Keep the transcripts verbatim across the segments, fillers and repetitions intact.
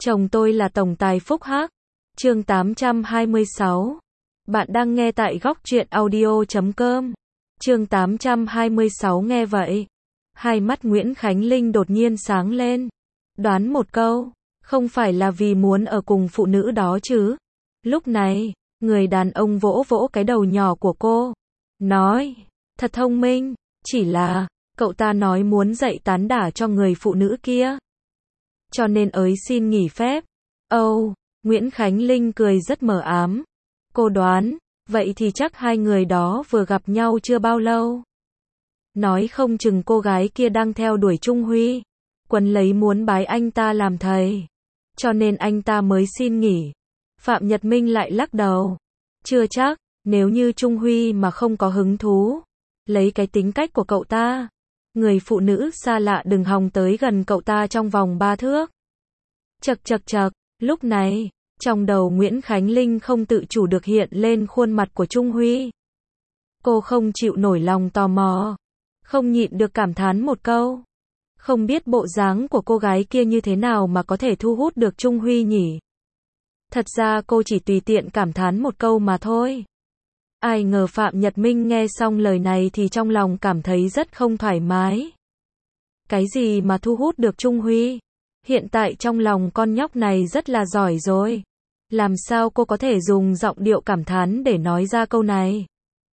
Chồng tôi là tổng tài Phúc Hắc. Chương tám trăm hai mươi sáu. Bạn đang nghe tại góc truyện audio chấm com. Chương tám trăm hai mươi sáu nghe vậy. Hai mắt Nguyễn Khánh Linh đột nhiên sáng lên. Đoán một câu, không phải là vì muốn ở cùng phụ nữ đó chứ? Lúc này, người đàn ông vỗ vỗ cái đầu nhỏ của cô. Nói, thật thông minh, chỉ là, cậu ta nói muốn dạy tán đả cho người phụ nữ kia. Cho nên ới xin nghỉ phép. Âu, oh, Nguyễn Khánh Linh cười rất mờ ám. Cô đoán, vậy thì chắc hai người đó vừa gặp nhau chưa bao lâu. Nói không chừng cô gái kia đang theo đuổi Trung Huy. Quấn lấy muốn bái anh ta làm thầy. Cho nên anh ta mới xin nghỉ. Phạm Nhật Minh lại lắc đầu. Chưa chắc, nếu như Trung Huy mà không có hứng thú. Lấy cái tính cách của cậu ta. Người phụ nữ xa lạ đừng hòng tới gần cậu ta trong vòng ba thước. Chật chật chật, lúc này, trong đầu Nguyễn Khánh Linh không tự chủ được hiện lên khuôn mặt của Trung Huy. Cô không chịu nổi lòng tò mò. Không nhịn được cảm thán một câu. Không biết bộ dáng của cô gái kia như thế nào mà có thể thu hút được Trung Huy nhỉ? Thật ra cô chỉ tùy tiện cảm thán một câu mà thôi. Ai ngờ Phạm Nhật Minh nghe xong lời này thì trong lòng cảm thấy rất không thoải mái. Cái gì mà thu hút được Trung Huy? Hiện tại trong lòng con nhóc này rất là giỏi rồi. Làm sao cô có thể dùng giọng điệu cảm thán để nói ra câu này?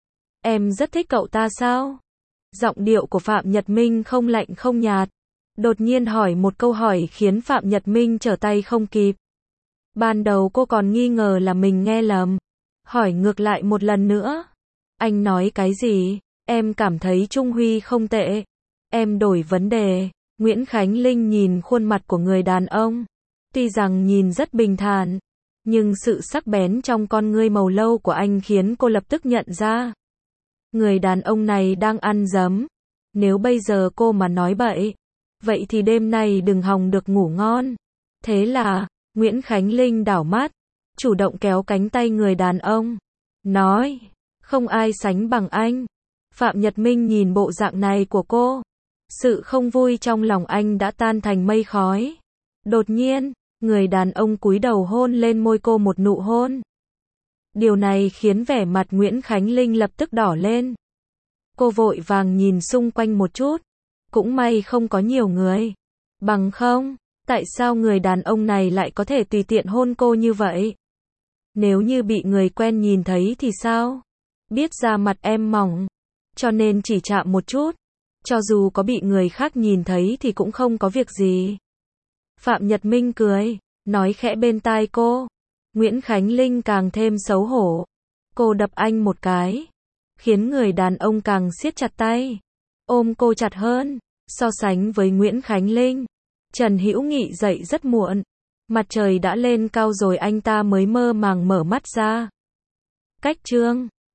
Em rất thích cậu ta sao? Giọng điệu của Phạm Nhật Minh không lạnh không nhạt. Đột nhiên hỏi một câu hỏi khiến Phạm Nhật Minh trở tay không kịp. Ban đầu cô còn nghi ngờ là mình nghe lầm. Hỏi ngược lại một lần nữa. Anh nói cái gì? Em cảm thấy Trung Huy không tệ. Em đổi vấn đề. Nguyễn Khánh Linh nhìn khuôn mặt của người đàn ông. Tuy rằng nhìn rất bình thản. Nhưng sự sắc bén trong con ngươi màu lâu của anh khiến cô lập tức nhận ra. Người đàn ông này đang ăn dấm. Nếu bây giờ cô mà nói bậy. Vậy thì đêm nay đừng hòng được ngủ ngon. Thế là, Nguyễn Khánh Linh đảo mắt. Chủ động kéo cánh tay người đàn ông. Nói, không ai sánh bằng anh. Phạm Nhật Minh nhìn bộ dạng này của cô. Sự không vui trong lòng anh đã tan thành mây khói. Đột nhiên, người đàn ông cúi đầu hôn lên môi cô một nụ hôn. Điều này khiến vẻ mặt Nguyễn Khánh Linh lập tức đỏ lên. Cô vội vàng nhìn xung quanh một chút. Cũng may không có nhiều người. Bằng không, tại sao người đàn ông này lại có thể tùy tiện hôn cô như vậy? Nếu như bị người quen nhìn thấy thì sao? Biết da mặt em mỏng, cho nên chỉ chạm một chút. Cho dù có bị người khác nhìn thấy thì cũng không có việc gì. Phạm Nhật Minh cười, nói khẽ bên tai cô. Nguyễn Khánh Linh càng thêm xấu hổ. Cô đập anh một cái, khiến người đàn ông càng siết chặt tay, ôm cô chặt hơn. So sánh với Nguyễn Khánh Linh, Trần Hữu Nghị dậy rất muộn. Mặt trời đã lên cao rồi anh ta mới mơ màng mở mắt ra. Cách chương